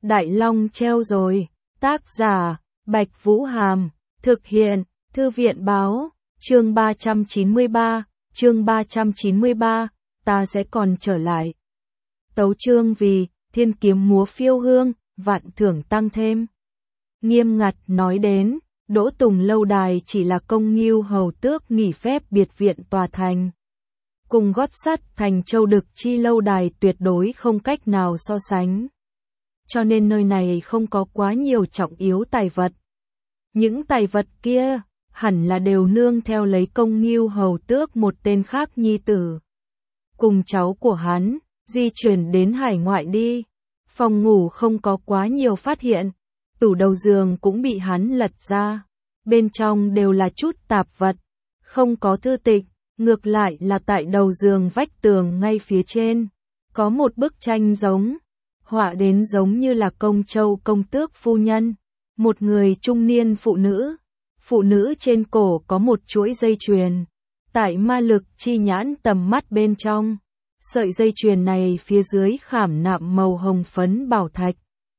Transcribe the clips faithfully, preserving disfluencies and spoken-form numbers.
Đại Long treo rồi. Tác giả, Bạch Vũ Hàm. Thực hiện, Thư viện Báo. Chương ba trăm chín mươi ba, chương ba trăm chín mươi ba, ta sẽ còn trở lại. Tấu chương vì, thiên kiếm múa phiêu hương, vạn thưởng tăng thêm. Nghiêm ngặt nói đến, Đỗ Tùng lâu đài chỉ là công nghiêu hầu tước nghỉ phép biệt viện tòa thành. Cùng gót sắt thành Châu Đực Chi lâu đài tuyệt đối không cách nào so sánh. Cho nên nơi này không có quá nhiều trọng yếu tài vật. Những tài vật kia, hẳn là đều nương theo lấy công nghiêu hầu tước một tên khác nhi tử. Cùng cháu của hắn, di chuyển đến hải ngoại đi. Phòng ngủ không có quá nhiều phát hiện. Tủ đầu giường cũng bị hắn lật ra. Bên trong đều là chút tạp vật. Không có thư tịch, ngược lại là tại đầu giường vách tường ngay phía trên. Có một bức tranh giống. Họa đến giống như là công châu công tước phu nhân. Một người trung niên phụ nữ. Phụ nữ trên cổ có một chuỗi dây chuyền. Tại ma lực chi nhãn tầm mắt bên trong. Sợi dây chuyền này phía dưới khảm nạm màu hồng phấn bảo thạch.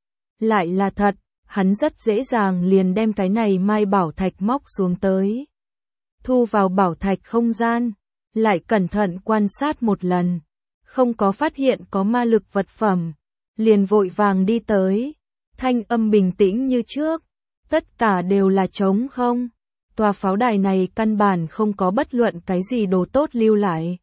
Lại là thật, hắn rất dễ dàng liền đem cái này mai bảo thạch móc xuống tới. Thu vào bảo thạch không gian, lại cẩn thận quan sát một lần. Không có phát hiện có ma lực vật phẩm, liền vội vàng đi tới. Thanh âm bình tĩnh như trước, tất cả đều là trống không. Tòa pháo đài này căn bản không có bất luận cái gì đồ tốt lưu lại.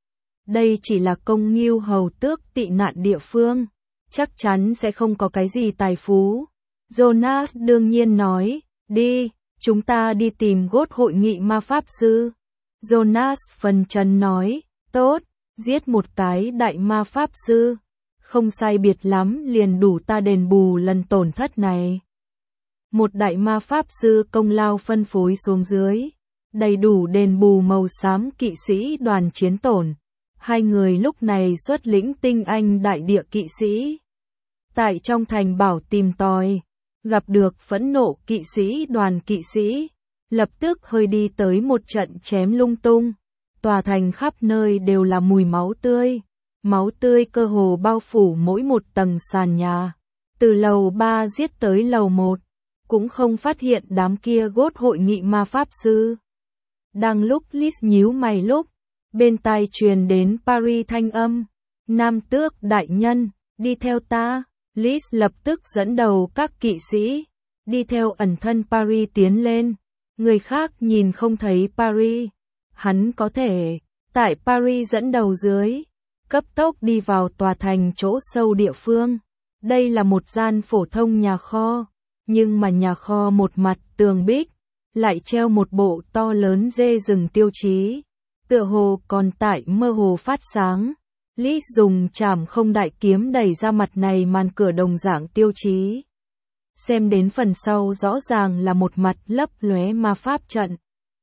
Đây chỉ là công nghiêu hầu tước tị nạn địa phương, chắc chắn sẽ không có cái gì tài phú. Jonas đương nhiên nói, đi, chúng ta đi tìm gốt hội nghị ma pháp sư. Jonas phần chân nói, tốt, giết một cái đại ma pháp sư, không sai biệt lắm liền đủ ta đền bù lần tổn thất này. Một đại ma pháp sư công lao phân phối xuống dưới, đầy đủ đền bù màu xám kỵ sĩ đoàn chiến tổn. Hai người lúc này xuất lĩnh tinh anh đại địa kỵ sĩ. Tại trong thành bảo tìm tòi, gặp được phẫn nộ kỵ sĩ đoàn kỵ sĩ, lập tức hơi đi tới một trận chém lung tung. Tòa thành khắp nơi đều là mùi máu tươi, máu tươi cơ hồ bao phủ mỗi một tầng sàn nhà. Từ lầu ba giết tới lầu một, cũng không phát hiện đám kia gốt hội nghị ma pháp sư. Đang lúc Liz nhíu mày lúc, bên tai truyền đến Paris thanh âm, nam tước đại nhân, đi theo ta. Liz lập tức dẫn đầu các kỵ sĩ, đi theo ẩn thân Paris tiến lên. Người khác nhìn không thấy Paris, hắn có thể, tại Paris dẫn đầu dưới, cấp tốc đi vào tòa thành chỗ sâu địa phương. Đây là một gian phổ thông nhà kho, nhưng mà nhà kho một mặt tường bích, lại treo một bộ to lớn dê rừng tiêu chí. Tựa hồ còn tại mơ hồ phát sáng. Liz dùng chảm không đại kiếm đẩy ra mặt này màn cửa đồng dạng tiêu chí. Xem đến phần sau rõ ràng là một mặt lấp lóe ma pháp trận.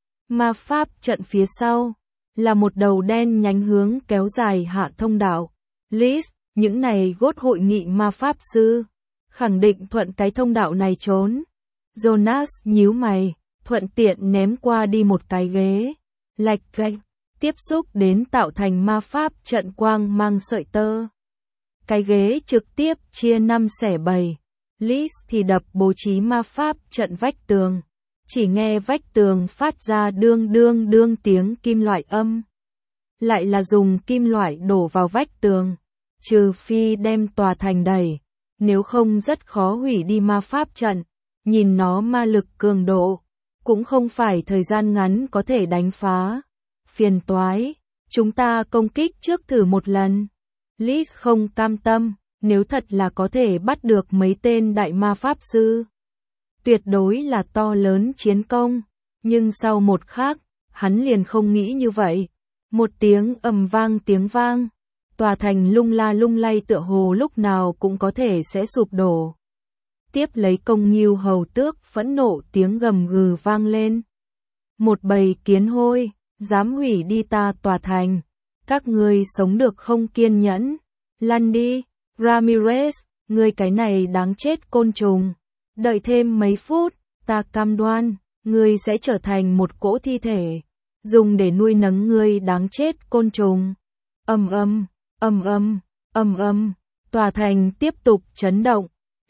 Ma pháp trận phía sau là một đầu đen nhánh hướng kéo dài hạ thông đạo. Liz, những này gốt hội nghị ma pháp sư, khẳng định thuận cái thông đạo này trốn. Jonas nhíu mày, thuận tiện ném qua đi một cái ghế. Lạch cạch. Tiếp xúc đến tạo thành ma pháp trận quang mang sợi tơ. Cái ghế trực tiếp chia năm xẻ bảy. Liz thì đập bố trí ma pháp trận vách tường. Chỉ nghe vách tường phát ra đương đương đương tiếng kim loại âm. Lại là dùng kim loại đổ vào vách tường. Trừ phi đem tòa thành đẩy. Nếu không rất khó hủy đi ma pháp trận. Nhìn nó ma lực cường độ. Cũng không phải thời gian ngắn có thể đánh phá. Phiền toái, chúng ta công kích trước thử một lần. Liz không cam tâm, nếu thật là có thể bắt được mấy tên đại ma pháp sư. Tuyệt đối là to lớn chiến công, nhưng sau một khắc, hắn liền không nghĩ như vậy. Một tiếng ầm vang tiếng vang, tòa thành lung la lung lay tựa hồ lúc nào cũng có thể sẽ sụp đổ. Tiếp lấy công nghiêu hầu tước phẫn nộ tiếng gầm gừ vang lên. Một bầy kiến hôi. Dám hủy đi ta tòa thành, các ngươi sống được không kiên nhẫn, lăn đi, Ramirez, ngươi cái này đáng chết côn trùng, đợi thêm mấy phút, ta cam đoan, ngươi sẽ trở thành một cỗ thi thể, dùng để nuôi nấng ngươi đáng chết côn trùng. Ầm ầm, ầm ầm, ầm ầm, tòa thành tiếp tục chấn động,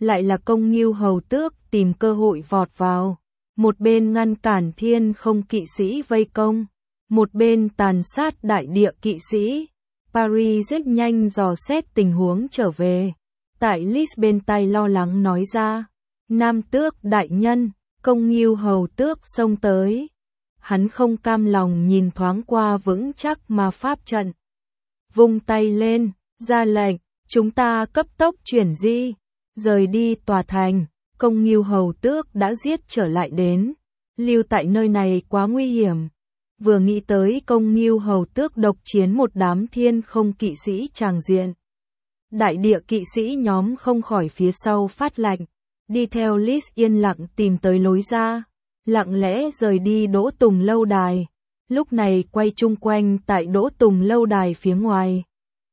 lại là Công Ngưu Hầu Tước tìm cơ hội vọt vào, một bên ngăn cản thiên không kỵ sĩ vây công, một bên tàn sát đại địa kỵ sĩ. Paris rất nhanh dò xét tình huống trở về, tại Lis bên tai lo lắng nói ra, Nam Tước đại nhân, Công Ngưu Hầu Tước xông tới. Hắn không cam lòng nhìn thoáng qua vững chắc ma pháp trận. Vung tay lên, ra lệnh, chúng ta cấp tốc chuyển di, rời đi tòa thành. Công Ngưu Hầu Tước đã giết trở lại đến, lưu tại nơi này quá nguy hiểm. Vừa nghĩ tới Công Ngưu Hầu Tước độc chiến một đám thiên không kỵ sĩ tràng diện, đại địa kỵ sĩ nhóm không khỏi phía sau phát lạnh, đi theo Lis yên lặng tìm tới lối ra, lặng lẽ rời đi Đỗ Tùng lâu đài. Lúc này quay chung quanh tại Đỗ Tùng lâu đài phía ngoài,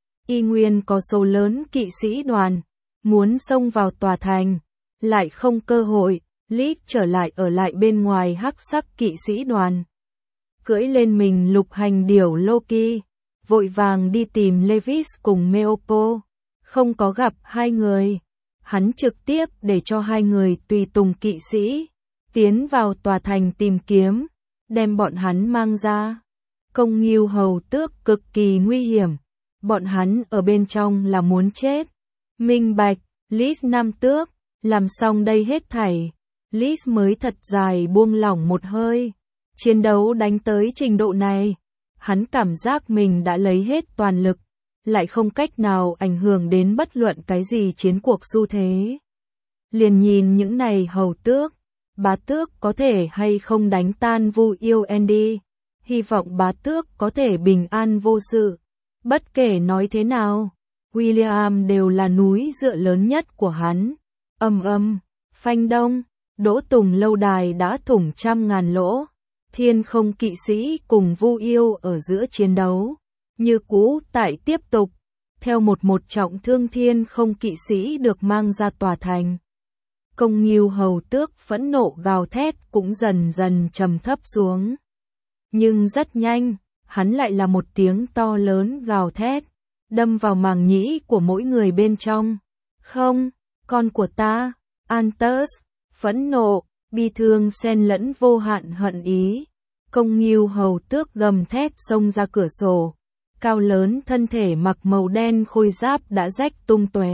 y nguyên có số lớn kỵ sĩ đoàn muốn xông vào tòa thành, lại không cơ hội. Lis trở lại ở lại bên ngoài hắc sắc kỵ sĩ đoàn, cưỡi lên mình lục hành điểu Loki, vội vàng đi tìm Levis cùng Meopo. Không có gặp hai người, hắn trực tiếp để cho hai người tùy tùng kỵ sĩ tiến vào tòa thành tìm kiếm, đem bọn hắn mang ra. Công Ngưu Hầu Tước cực kỳ nguy hiểm, bọn hắn ở bên trong là muốn chết. Minh bạch, Lis Nam Tước, làm xong đây hết thảy, Lis mới thật dài buông lỏng một hơi. Chiến đấu đánh tới trình độ này, hắn cảm giác mình đã lấy hết toàn lực, lại không cách nào ảnh hưởng đến bất luận cái gì chiến cuộc xu thế. Liền nhìn những này hầu tước, bá tước có thể hay không đánh tan Vu Yêu Andy, hy vọng bá tước có thể bình an vô sự. Bất kể nói thế nào, William đều là núi dựa lớn nhất của hắn. Âm âm, phanh đông, Đỗ Tùng lâu đài đã thủng trăm ngàn lỗ. Thiên không kỵ sĩ cùng Vu Yêu ở giữa chiến đấu, như cũ tại tiếp tục, theo một một trọng thương thiên không kỵ sĩ được mang ra tòa thành. Công Ngưu Hầu Tước phẫn nộ gào thét cũng dần dần trầm thấp xuống. Nhưng rất nhanh, hắn lại là một tiếng to lớn gào thét, đâm vào màng nhĩ của mỗi người bên trong. Không, con của ta, Antus, phẫn nộ, bi thương xen lẫn vô hạn hận ý. Công Ngưu Hầu Tước gầm thét xông ra cửa sổ, cao lớn thân thể mặc màu đen khôi giáp đã rách tung tóe.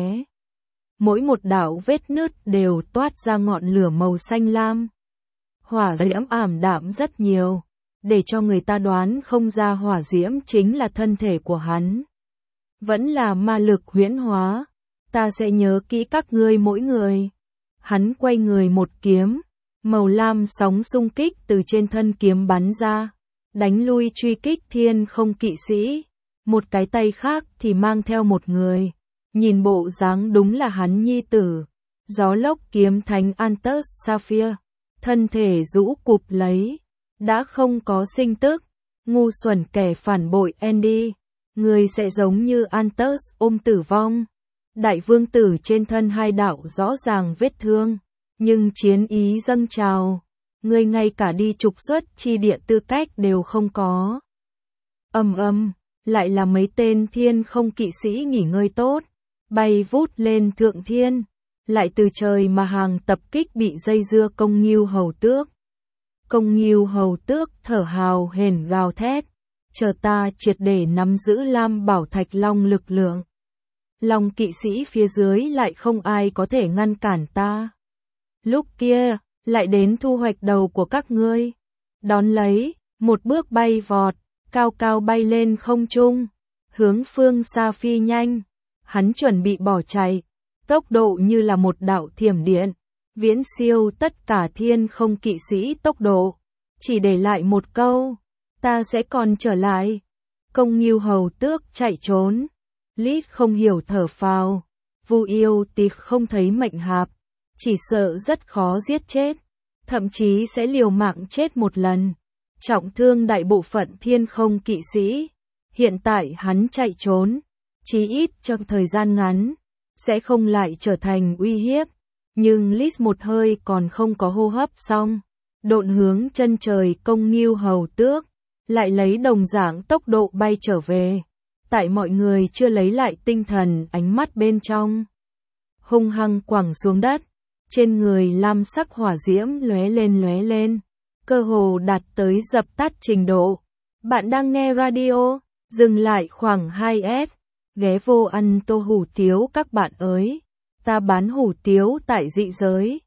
Mỗi một đạo vết nứt đều toát ra ngọn lửa màu xanh lam. Hỏa diễm ảm đạm rất nhiều, để cho người ta đoán không ra hỏa diễm chính là thân thể của hắn. Vẫn là ma lực huyễn hóa, ta sẽ nhớ kỹ các ngươi mỗi người. Hắn quay người một kiếm, màu lam sóng xung kích từ trên thân kiếm bắn ra, đánh lui truy kích thiên không kỵ sĩ. Một cái tay khác thì mang theo một người, nhìn bộ dáng đúng là hắn nhi tử, gió lốc kiếm thánh Antus Sapphire, thân thể rũ cụp lấy, đã không có sinh tức. Ngu xuẩn kẻ phản bội Andy, người sẽ giống như Antus ôm tử vong. Đại vương tử trên thân hai đạo rõ ràng vết thương, nhưng chiến ý dâng trào, người ngay cả đi trục xuất chi địa tư cách đều không có. Ầm ầm, lại là mấy tên thiên không kỵ sĩ nghỉ ngơi tốt, bay vút lên thượng thiên, lại từ trời mà hàng tập kích bị dây dưa Công Ngưu Hầu Tước. Công Ngưu Hầu Tước thở hào hển gào thét, chờ ta triệt để nắm giữ Lam Bảo Thạch Long lực lượng. Long kỵ sĩ phía dưới lại không ai có thể ngăn cản ta. Lúc kia, lại đến thu hoạch đầu của các ngươi. Đón lấy, một bước bay vọt, cao cao bay lên không trung, hướng phương xa phi nhanh. Hắn chuẩn bị bỏ chạy, tốc độ như là một đạo thiểm điện, viễn siêu tất cả thiên không kỵ sĩ tốc độ. Chỉ để lại một câu, ta sẽ còn trở lại. Công Ngưu Hầu Tước chạy trốn. Lis không hiểu thở phào, Vu Yêu Tịch không thấy mệnh hạp, chỉ sợ rất khó giết chết, thậm chí sẽ liều mạng chết một lần, trọng thương đại bộ phận thiên không kỵ sĩ. Hiện tại hắn chạy trốn, chí ít trong thời gian ngắn, sẽ không lại trở thành uy hiếp. Nhưng Lis một hơi còn không có hô hấp xong, độn hướng chân trời Công Ngưu Hầu Tước, lại lấy đồng dạng tốc độ bay trở về. Tại mọi người chưa lấy lại tinh thần ánh mắt bên trong, hung hăng quẳng xuống đất. Trên người lam sắc hỏa diễm lóe lên lóe lên, cơ hồ đạt tới dập tắt trình độ. Bạn đang nghe radio, dừng lại khoảng hai S, ghé vô ăn tô hủ tiếu các bạn ơi. Ta bán hủ tiếu tại dị giới.